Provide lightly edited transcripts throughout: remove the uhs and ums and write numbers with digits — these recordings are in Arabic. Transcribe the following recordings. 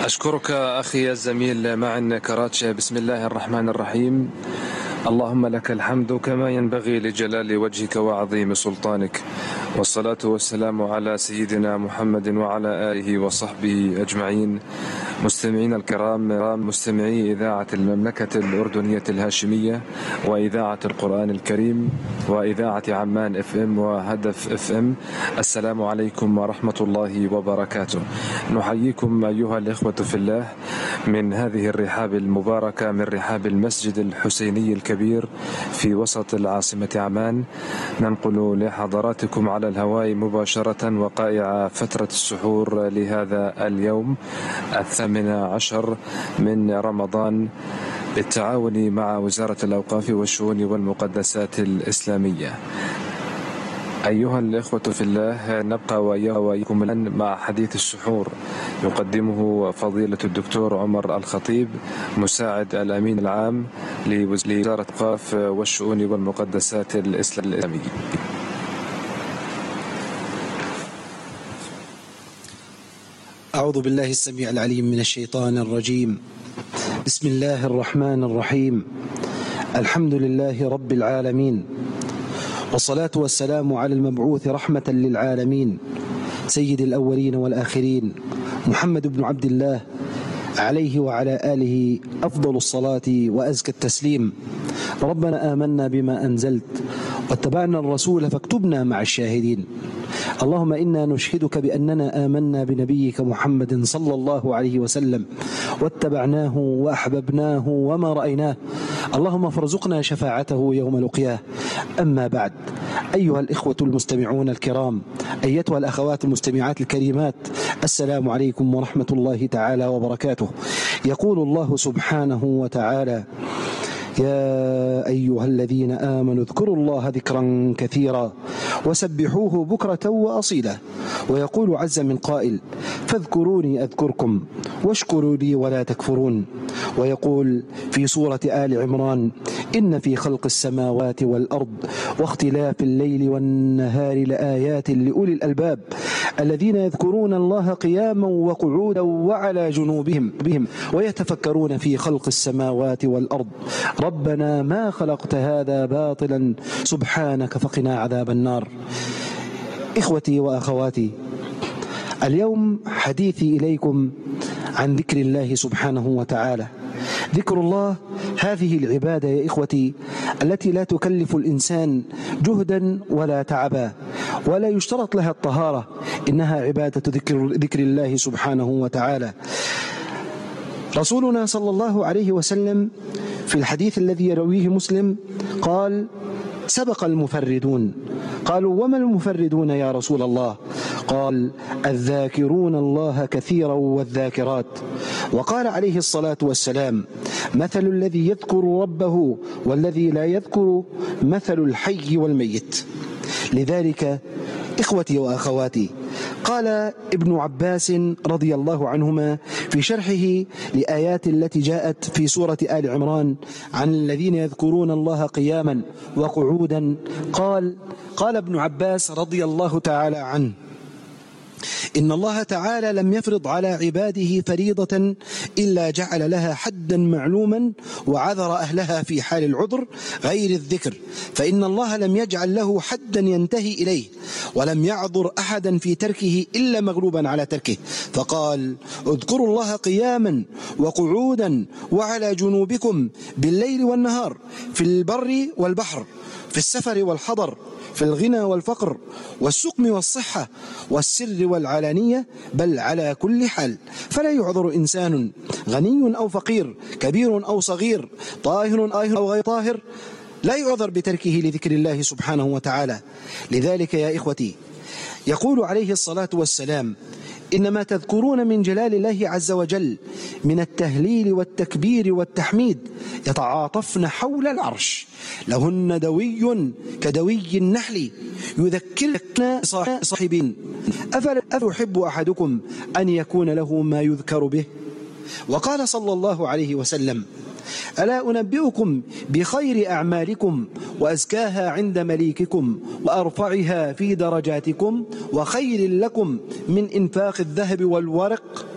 أشكرك أخي الزميل معن كراتشي. بسم الله الرحمن الرحيم. اللهم لك الحمد كما ينبغي لجلال وجهك وعظيم سلطانك، والصلاة والسلام على سيدنا محمد وعلى آله وصحبه أجمعين. مستمعين الكرام، مستمعي إذاعة المملكة الأردنية الهاشمية وإذاعة القرآن الكريم وإذاعة عمان FM وهدف FM، السلام عليكم ورحمة الله وبركاته. نحييكم أيها الإخوة في الله من هذه الرحاب المباركة، من رحاب المسجد الحسيني الكبير في وسط العاصمة عمان. ننقل لحضراتكم على الهواء مباشرة وقائع فترة السحور لهذا اليوم 18 من رمضان بالتعاون مع وزارة الأوقاف والشؤون والمقدسات الإسلامية. أيها الإخوة في الله، نبقى وإياكم الآن مع حديث السحور يقدمه فضيلة الدكتور عمر الخطيب، مساعد الأمين العام لوزارة الأوقاف والشؤون والمقدسات الإسلامية. أعوذ بالله السميع العليم من الشيطان الرجيم. بسم الله الرحمن الرحيم. الحمد لله رب العالمين، والصلاة والسلام على المبعوث رحمة للعالمين، سيد الأولين والآخرين، محمد بن عبد الله، عليه وعلى آله أفضل الصلاة وأزكى التسليم. ربنا آمنا بما أنزلت واتبعنا الرسول فاكتبنا مع الشاهدين. اللهم إنا نشهدك بأننا آمنا بنبيك محمد صلى الله عليه وسلم واتبعناه وأحببناه وما رأيناه، اللهم فارزقنا شفاعته يوم لقياه. أما بعد، أيها الإخوة المستمعون الكرام، أيتها الأخوات المستمعات الكريمات، السلام عليكم ورحمة الله تعالى وبركاته. يقول الله سبحانه وتعالى: يا أيها الذين آمنوا اذكروا الله ذكرا كثيرا وسبحوه بكرة وأصيلا. ويقول عز من قائل: فاذكروني أذكركم واشكروا لي ولا تكفرون. ويقول في سورة آل عمران: إن في خلق السماوات والأرض واختلاف الليل والنهار لآيات لأولي الألباب الذين يذكرون الله قياما وقعودا وعلى جنوبهم ويتفكرون في خلق السماوات والأرض ربنا ما خلقت هذا باطلا سبحانك فقنا عذاب النار. إخوتي وأخواتي، اليوم حديثي إليكم عن ذكر الله سبحانه وتعالى. ذكر الله هذه العبادة يا إخوتي التي لا تكلف الإنسان جهدا ولا تعبا ولا يشترط لها الطهارة، إنها عبادة ذكر الله سبحانه وتعالى. رسولنا صلى الله عليه وسلم في الحديث الذي يرويه مسلم قال: سبق المفردون. قالوا: وما المفردون يا رسول الله؟ قال: الذاكرون الله كثيرا والذاكرات. وقال عليه الصلاة والسلام: مثل الذي يذكر ربه والذي لا يذكر مثل الحي والميت. لذلك إخوتي وأخواتي، قال ابن عباس رضي الله عنهما في شرحه لآيات التي جاءت في سورة آل عمران عن الذين يذكرون الله قياما وقعودا، قال ابن عباس رضي الله تعالى عنه: إن الله تعالى لم يفرض على عباده فريضة إلا جعل لها حدا معلوما وعذر أهلها في حال العذر غير الذكر، فإن الله لم يجعل له حدا ينتهي إليه ولم يعذر أحدا في تركه إلا مغلوبا على تركه، فقال: اذكروا الله قياما وقعودا وعلى جنوبكم بالليل والنهار، في البر والبحر، في السفر والحضر، في الغنى والفقر، والسقم والصحة، والسر والعلانية، بل على كل حال. فلا يعذر إنسان غني أو فقير، كبير أو صغير، طاهر أو غير طاهر، لا يعذر بتركه لذكر الله سبحانه وتعالى. لذلك يا إخوتي يقول عليه الصلاة والسلام: إنما تذكرون من جلال الله عز وجل من التهليل والتكبير والتحميد يتعاطفن حول العرش، لهن دوي كدوي النحل يذكرن صاحبين، أفلا يحب أحدكم أن يكون له ما يذكر به؟ وقال صلى الله عليه وسلم: ألا أنبئكم بخير أعمالكم وأزكاها عند مليككم وأرفعها في درجاتكم وخير لكم من إنفاق الذهب والورق؟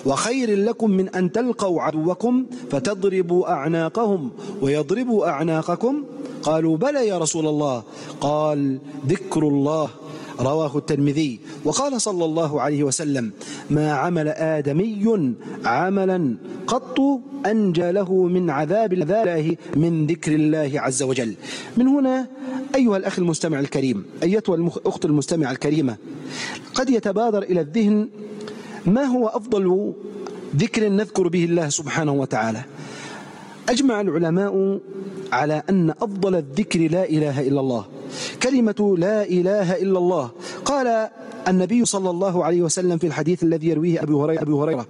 وخير لكم من أن تلقوا عدوكم فتضربوا أعناقهم ويضربوا أعناقكم؟ قالوا بلى يا رسول الله. قال ذكر الله، رواه الترمذي. وقال صلى الله عليه وسلم ما عمل آدمي عملا قط أنجى له من عذاب الله من ذكر الله عز وجل. من هنا أيها الأخ المستمع الكريم، أيتها الأخت المستمع الكريمة، قد يتبادر إلى الذهن ما هو أفضل ذكر نذكر به الله سبحانه وتعالى. أجمع العلماء على أن أفضل الذكر لا إله إلا الله، كلمة لا إله إلا الله. قال النبي صلى الله عليه وسلم في الحديث الذي يرويه أبو هريرة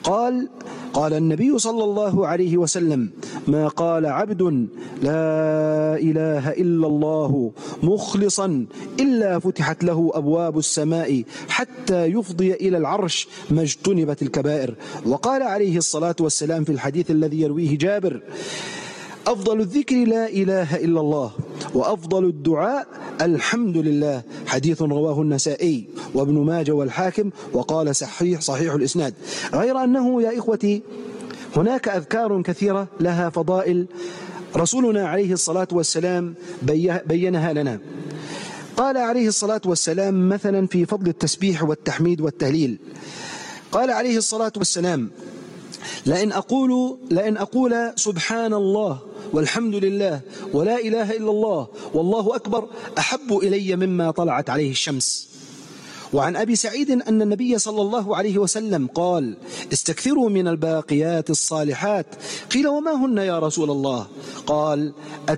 قال النبي صلى الله عليه وسلم ما قال عبد لا إله إلا الله مخلصا إلا فتحت له أبواب السماء حتى يفضي إلى العرش ما اجتنبت الكبائر. وقال عليه الصلاة والسلام في الحديث الذي يرويه جابر أفضل الذكر لا إله إلا الله، وأفضل الدعاء الحمد لله، حديث رواه النسائي وابن ماجه والحاكم، وقال صحيح الإسناد. غير أنه يا إخوتي هناك أذكار كثيرة لها فضائل رسولنا عليه الصلاة والسلام بينها لنا. قال عليه الصلاة والسلام مثلا في فضل التسبيح والتحميد والتهليل، قال عليه الصلاة والسلام لأن أقول سبحان الله والحمد لله ولا إله إلا الله والله أكبر أحب إلي مما طلعت عليه الشمس. وعن أبي سعيد أن النبي صلى الله عليه وسلم قال استكثروا من الباقيات الصالحات. قيل وما هن يا رسول الله؟ قال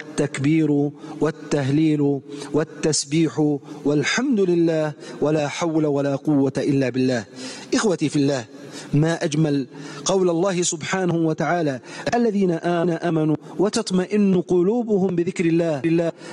التكبير والتهليل والتسبيح والحمد لله ولا حول ولا قوة إلا بالله. إخوتي في الله، ما أجمل قول الله سبحانه وتعالى الذين آمنوا وتطمئن قلوبهم بذكر الله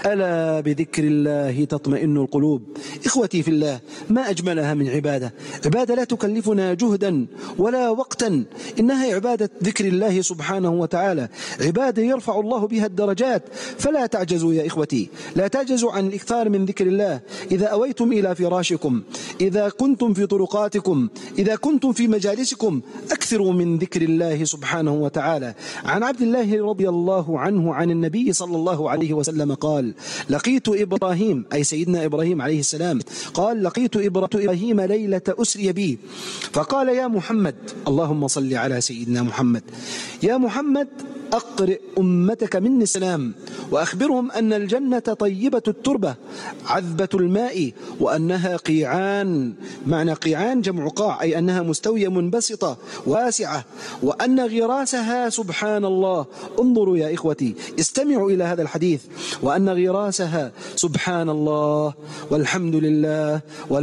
ألا بذكر الله تطمئن القلوب. إخوتي في الله، ما أجملها من عبادة لا تكلفنا جهدا ولا وقتا، إنها عبادة ذكر الله سبحانه وتعالى، عبادة يرفع الله بها الدرجات. فلا تعجزوا يا إخوتي، لا تعجزوا عن الإكثار من ذكر الله. إذا أويتم إلى فراشكم، إذا كنتم في طرقاتكم، إذا كنتم في مجالسكم، أكثروا من ذكر الله سبحانه وتعالى. عن عبد الله رضي الله عنه عن النبي صلى الله عليه وسلم قال لقيت إبراهيم، أي سيدنا إبراهيم عليه السلام، قال لقيت إبراهيم ليلة أسري بي فقال يا محمد، اللهم صل على سيدنا محمد، يا محمد أقرئ أمتك مني السلام وأخبرهم أن الجنة طيبة التربة عذبة الماء وأنها قيعان، معنى قيعان جمع قاع، أي أنها مستوية منبسطة واسعة، وأن غراسها سبحان الله. انظروا يا إخوتي، استمعوا إلى هذا الحديث، وأن غراسها سبحان الله والحمد لله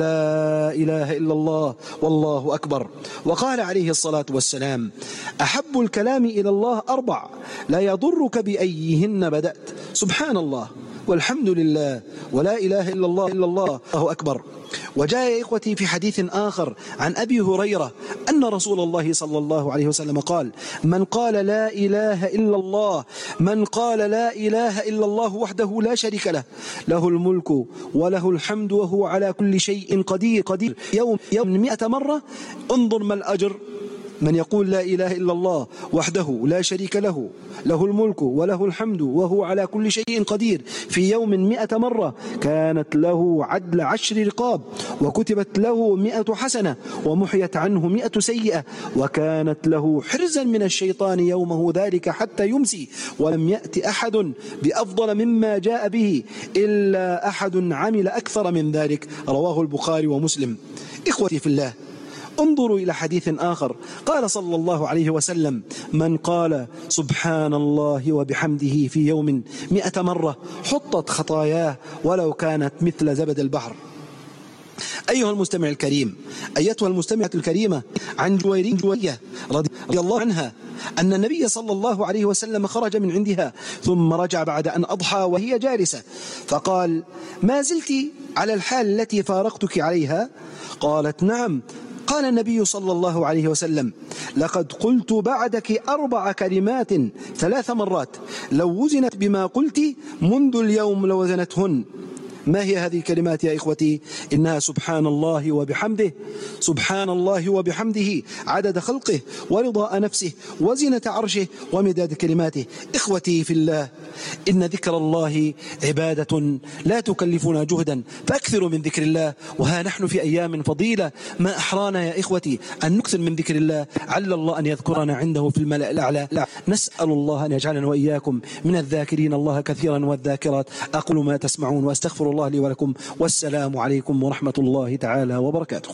ولا إله إلا الله والله أكبر. وقال عليه الصلاة والسلام أحب الكلام إلى الله أربع لا يضرك بأيهن بدأت، سبحان الله والحمد لله ولا إله إلا الله الله أكبر. وجاء يا إخوتي في حديث آخر عن أبي هريرة أن رسول الله صلى الله عليه وسلم قال من قال لا إله إلا الله وحده لا شريك له، له الملك وله الحمد وهو على كل شيء قدير يوم 100 مرة. انظر ما الأجر من يقول لا إله إلا الله وحده لا شريك له، له الملك وله الحمد وهو على كل شيء قدير في يوم 100 مرة، كانت له عدل 10 رقاب، وكتبت له 100 حسنة، ومحيت عنه 100 سيئة، وكانت له حرزا من الشيطان يومه ذلك حتى يمسي، ولم يأت أحد بأفضل مما جاء به إلا أحد عمل أكثر من ذلك. رواه البخاري ومسلم. إخوتي في الله، انظروا إلى حديث آخر، قال صلى الله عليه وسلم من قال سبحان الله وبحمده في يوم 100 مرة حطت خطاياه ولو كانت مثل زبد البحر. أيها المستمع الكريم، أيتها المستمعة الكريمة، عن جويرية رضي الله عنها أن النبي صلى الله عليه وسلم خرج من عندها ثم رجع بعد أن أضحى وهي جالسة، فقال ما زلت على الحال التي فارقتك عليها؟ قالت نعم. قال النبي صلى الله عليه وسلم لقد قلت بعدك 4 كلمات 3 مرات لو وزنت بما قلت منذ اليوم لوزنتهن، ما هي هذه الكلمات يا إخوتي؟ إنها سبحان الله وبحمده، سبحان الله وبحمده عدد خلقه ورضاء نفسه وزنة عرشه ومداد كلماته. إخوتي في الله، إن ذكر الله عبادة لا تكلفنا جهدا، فأكثروا من ذكر الله. وها نحن في أيام فضيلة، ما أحرانا يا إخوتي أن نكثر من ذكر الله، عل الله أن يذكرنا عنده في الملأ الأعلى. نسأل الله أن يجعلنا وإياكم من الذاكرين الله كثيرا والذاكرات. أقول ما تسمعون وأستغفر الله لي ولكم، والسلام عليكم ورحمة الله تعالى وبركاته.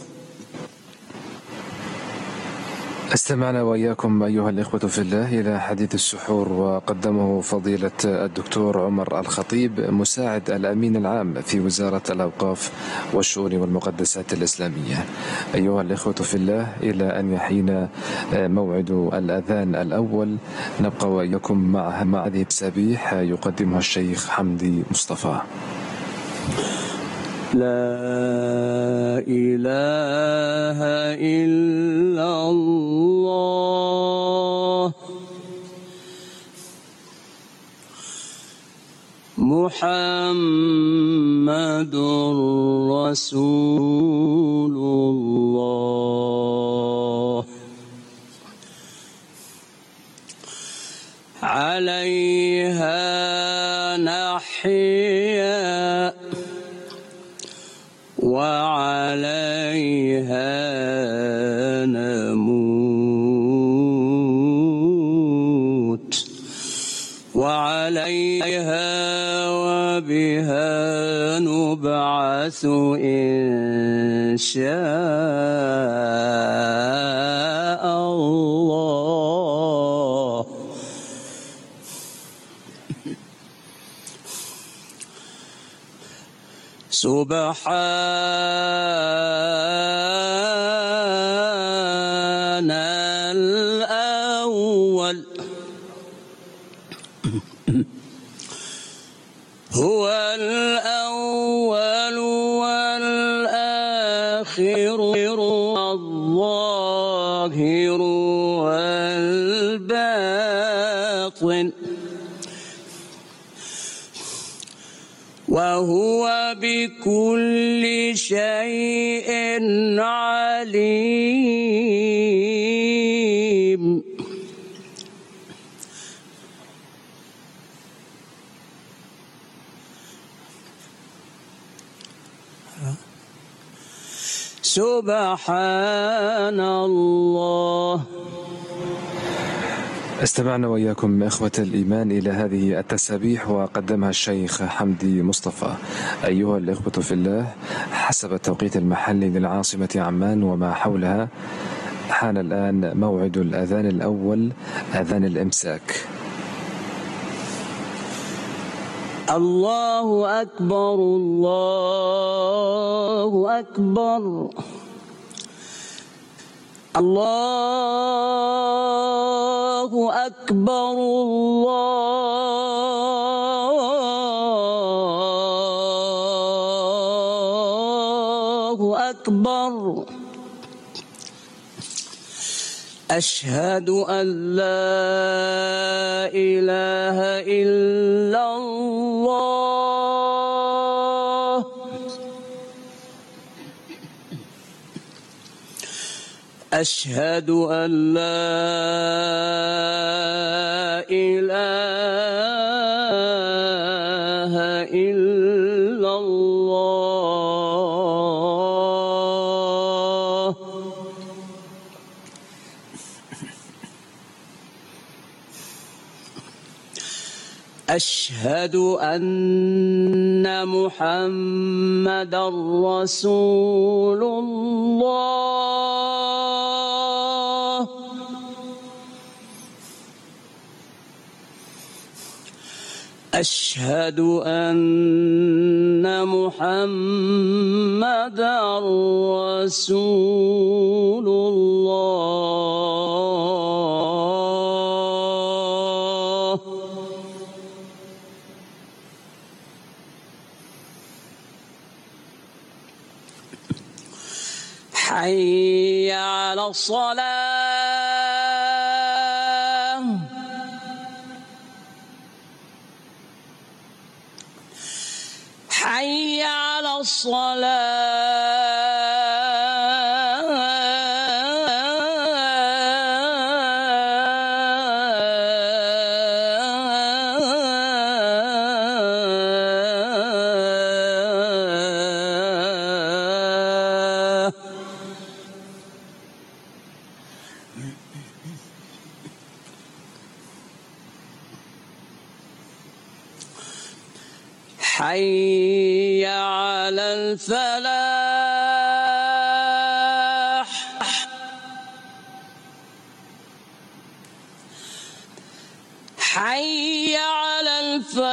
استمعنا وإياكم أيها الإخوة في الله إلى حديث السحور، وقدمه فضيلة الدكتور عمر الخطيب مساعد الأمين العام في وزارة الأوقاف والشؤون والمقدسات الإسلامية. أيها الإخوة في الله، إلى أن يحين موعد الأذان الأول نبقى وإياكم مع هذه التسابيح يقدمها الشيخ حمدي مصطفى. لا إله إلا الله محمد رسول الله عليها نحيا وعليها نموت وعليها وبها نبعث إن شاء الله. سبحان الأول هو الأول والآخر والظاهر والباطن وهو بكل شيء عليم. سبحان الله. استمعنا وإياكم إخوة الإيمان إلى هذه التسابيح وقدمها الشيخ حمدي مصطفى. أيها الإخوة في الله، حسب التوقيت المحلي للعاصمة عمان وما حولها حان الآن موعد الأذان الأول، أذان الإمساك. الله أكبر الله أكبر الله أكبر الله أكبر. أشهد أن لا إله إلا الله أشهد أن لا إله إلا الله. أشهد أن محمدا رسول الله. أشهد أن محمدا رسول الله. حي على الصلاة. حي حي على الفلاح حي على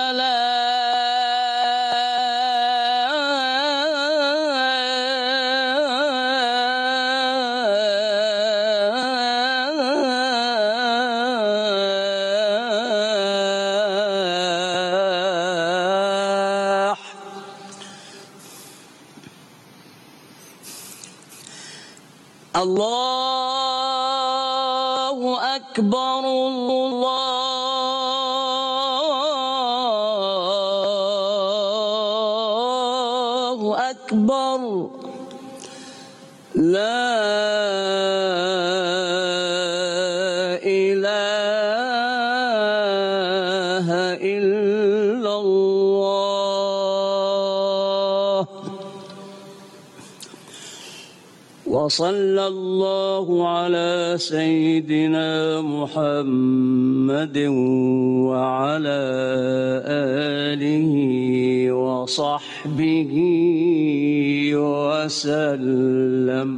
الله أكبر الله أكبر لا إله إلا الله وصلى الله على سيدنا محمد وعلى آله وصحبه وسلم.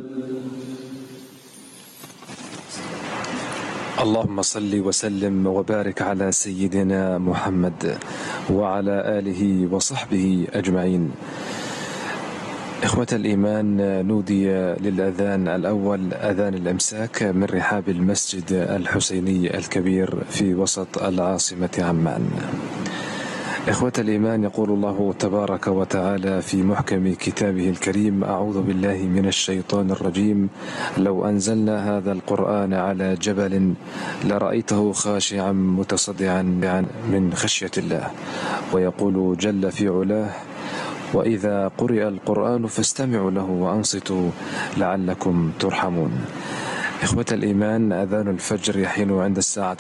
اللهم صل وسلم وبارك على سيدنا محمد وعلى آله وصحبه أجمعين. إخوة الإيمان، نودي للأذان الأول أذان الإمساك من رحاب المسجد الحسيني الكبير في وسط العاصمة عمان. إخوة الإيمان، يقول الله تبارك وتعالى في محكم كتابه الكريم: أعوذ بالله من الشيطان الرجيم. لو أنزلنا هذا القرآن على جبل لرأيته خاشعا متصدعا من خشية الله. ويقول جل في علاه: وإذا قرئ القرآن فاستمعوا له وأنصتوا لعلكم ترحمون. إخوة الإيمان، أذان الفجر يحين عند الساعة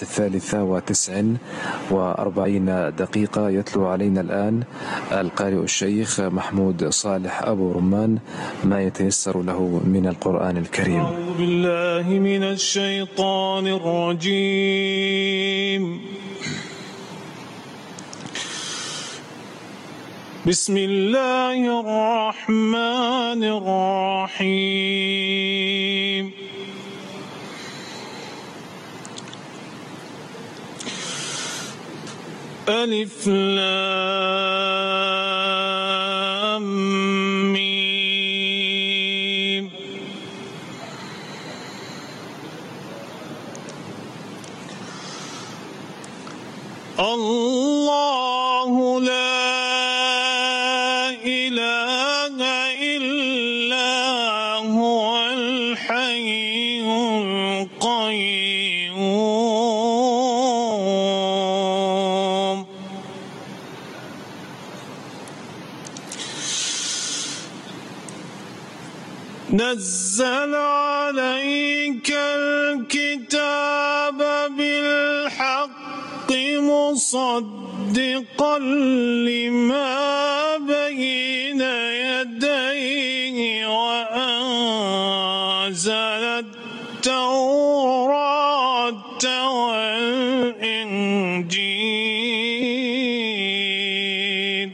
3:49 يتلو علينا الآن القارئ الشيخ محمود صالح أبو رمان ما يتيسر له من القرآن الكريم. أعوذ بالله من الشيطان الرجيم. بسم الله الرحمن الرحيم. ألف لام ميم. الله لا إله إلا هو الحي القيوم. نزل عليك الكتاب بالحق مصدقا لما بين يديه وأنزل التوراة والإنجيل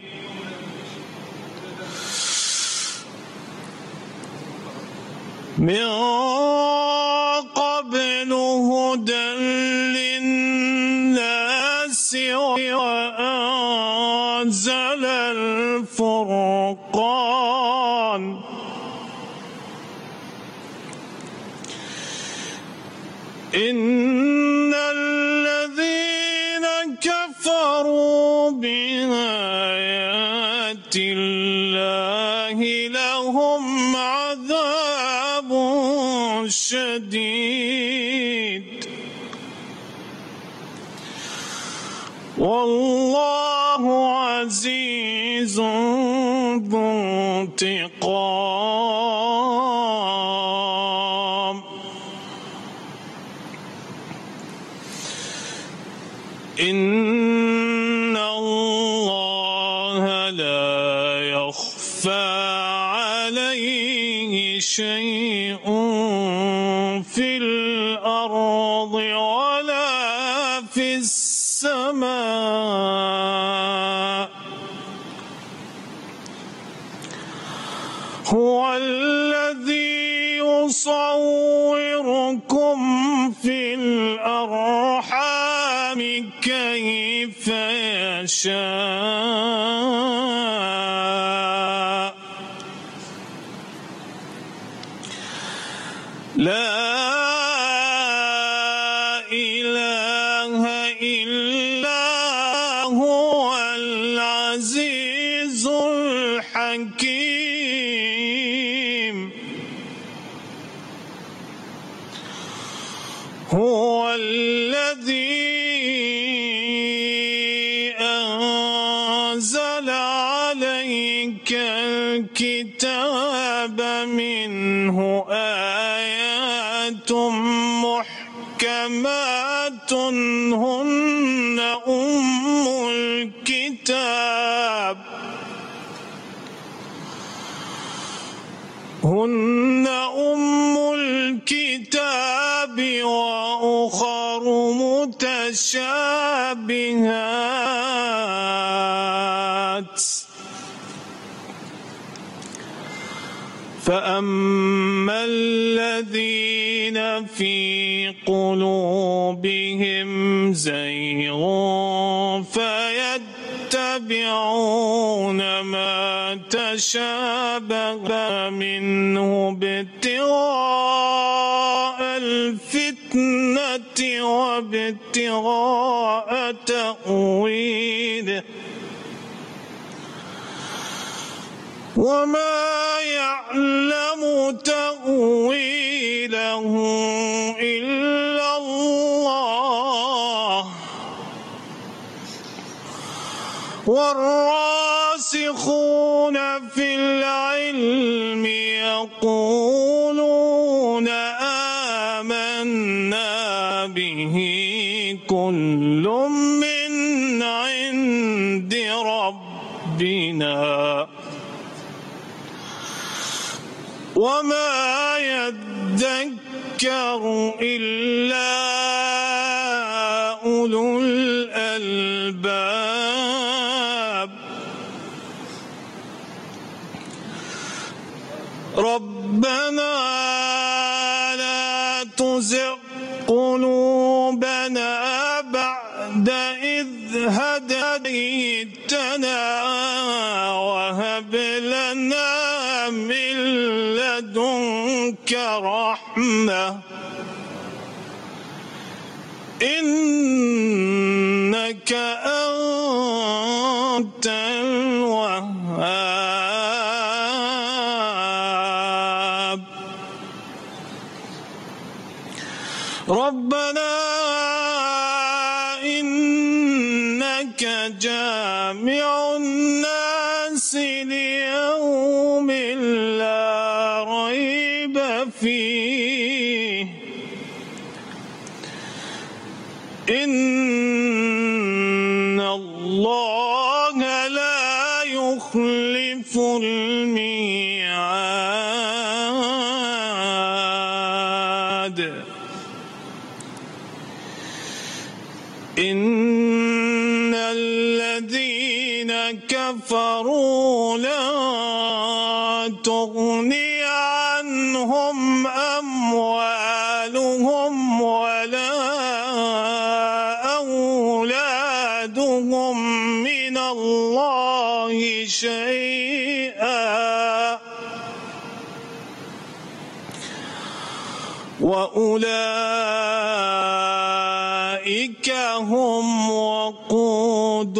من قبل هدى للناس وأنزل الفرقان. إن الذين كفروا بآيات الله لهم عذاب شديد والله عزيز ذو انتقام إن الله لا يخفى عليه شيء في الأرض ولا في السماء هو الذي يصوركم في الأرحام كيف يشاء لا إله إلا هو العزيز الحكيم هو الذي أنزل عليك الكتاب منه آيات محكمات هن أم الكتاب وأخر متشابهات فأما الذين في قلوبهم زيغ فيتبعون ما تشابه منه ابتغاء الفتنة وابتغاء تأويله وما يعلم تأويله إلا الله والراسخون في العلم يقولون آمنا به كل من عند ربنا وما يذكر إلا أولو الألباب ربنا لا تزغ قلوبنا بعد إذ هديتنا وهب لنا من لدنك رحمة إنك أنت الوهاب ربنا إنك جامع الناس ليوم لا ريب فيه إن الله لا يخلف الميعاد إن الذين كفروا لا تغني عنهم أموالهم ولا أولادهم من الله شيئا وأولئك هم وقود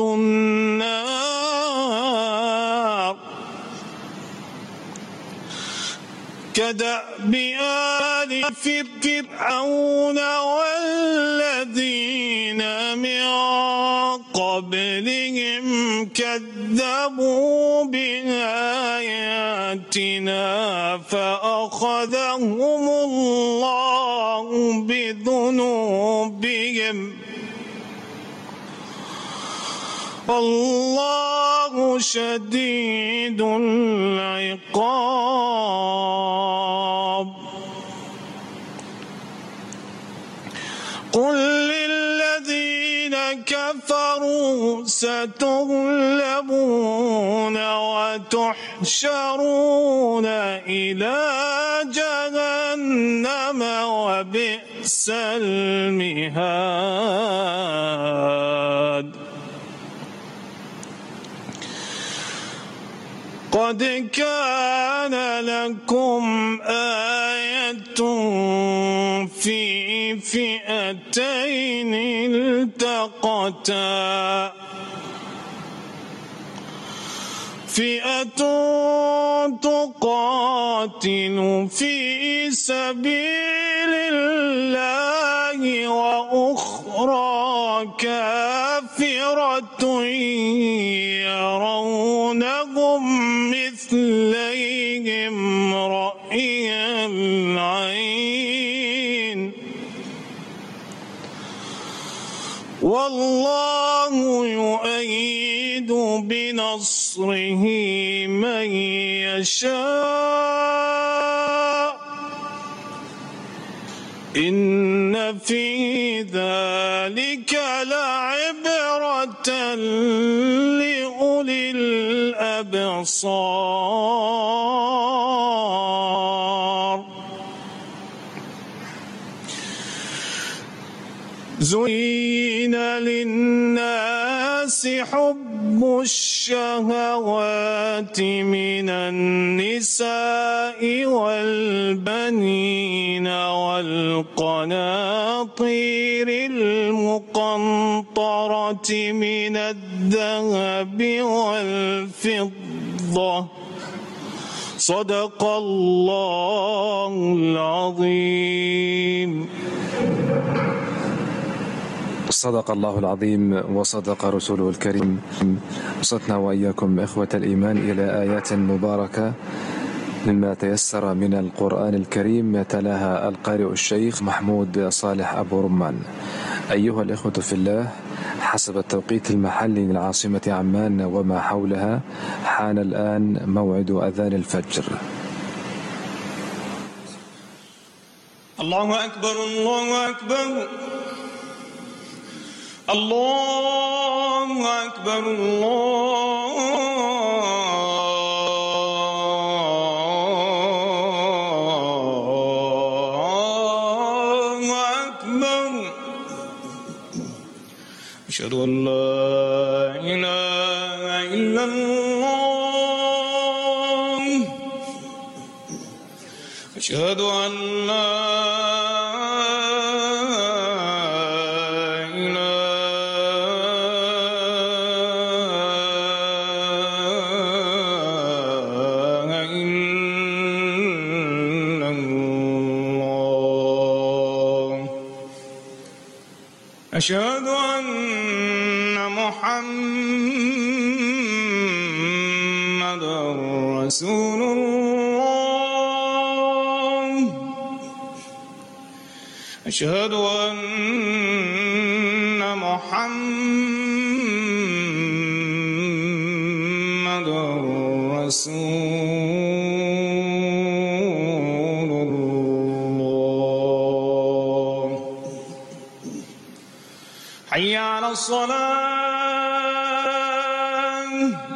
النار كدأب آل فرعون والذين من قبلهم كذبوا بآياتنا بآياتنا فأخذهم الله بذنوبهم والله شديد العقاب. قل للذين كفروا ستغلبون وتحشرون إلى جهنم وبئس المهاد. قد كان لكم آية في فئتين التقتا فئة تقاتل في سبيل الله وأخرى كافرة يرونهم مثليهم رأي العين والله يؤيد بنصره من يشاء إن في ذلك لعبرة لأولي الأبصار. زين للناس حب الشهوات من النساء والبنين والقناطير المقنطرة من الذهب والفضة صدق الله العظيم. صدق الله العظيم وصدق رسوله الكريم. وصلنا وإياكم إخوة الإيمان إلى آيات مباركة مما تيسر من القرآن الكريم يتلاها القارئ الشيخ محمود صالح أبو رمان. أيها الإخوة في الله، حسب التوقيت المحلي للعاصمة عمان وما حولها حان الآن موعد أذان الفجر. الله أكبر الله أكبر الله أكبر الله أكبر. أشهد أن لا إله إلا الله. أشهد أن لا أشهد أن محمدًا رسول الله. أشهد أن محمدًا رسول الله. حي على الصلاة.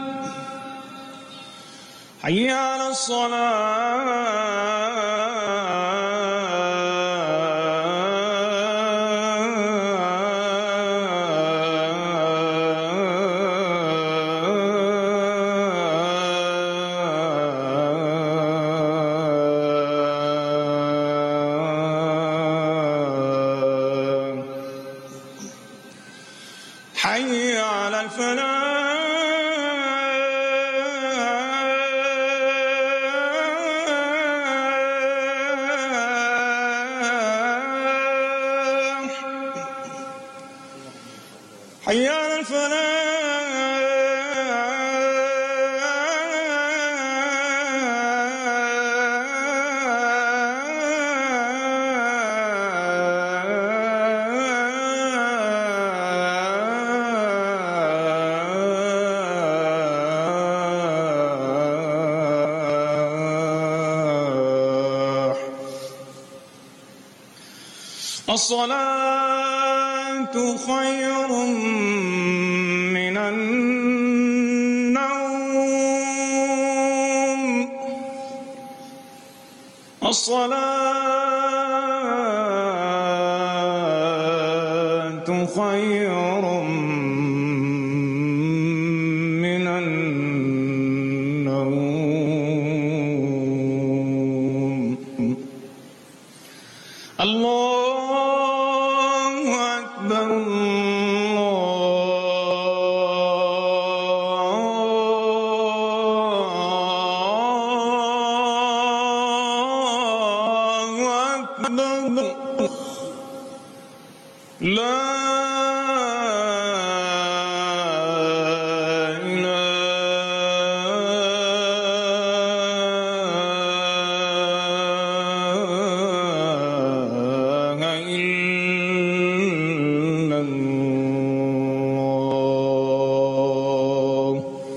حي على حي على الفلاح. حي على الفلاح. الصلاة خير من النوم. الصلاة خير من النوم. الله أكبر الله أكبر لا إله إلا الله.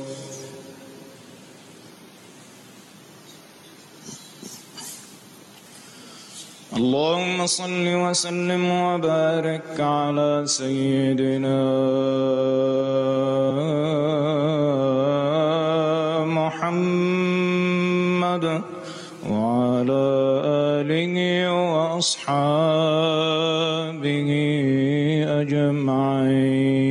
اللهم صل وسلم وبارك على سيدنا محمد وعلى آله وأصحابه أجمعين.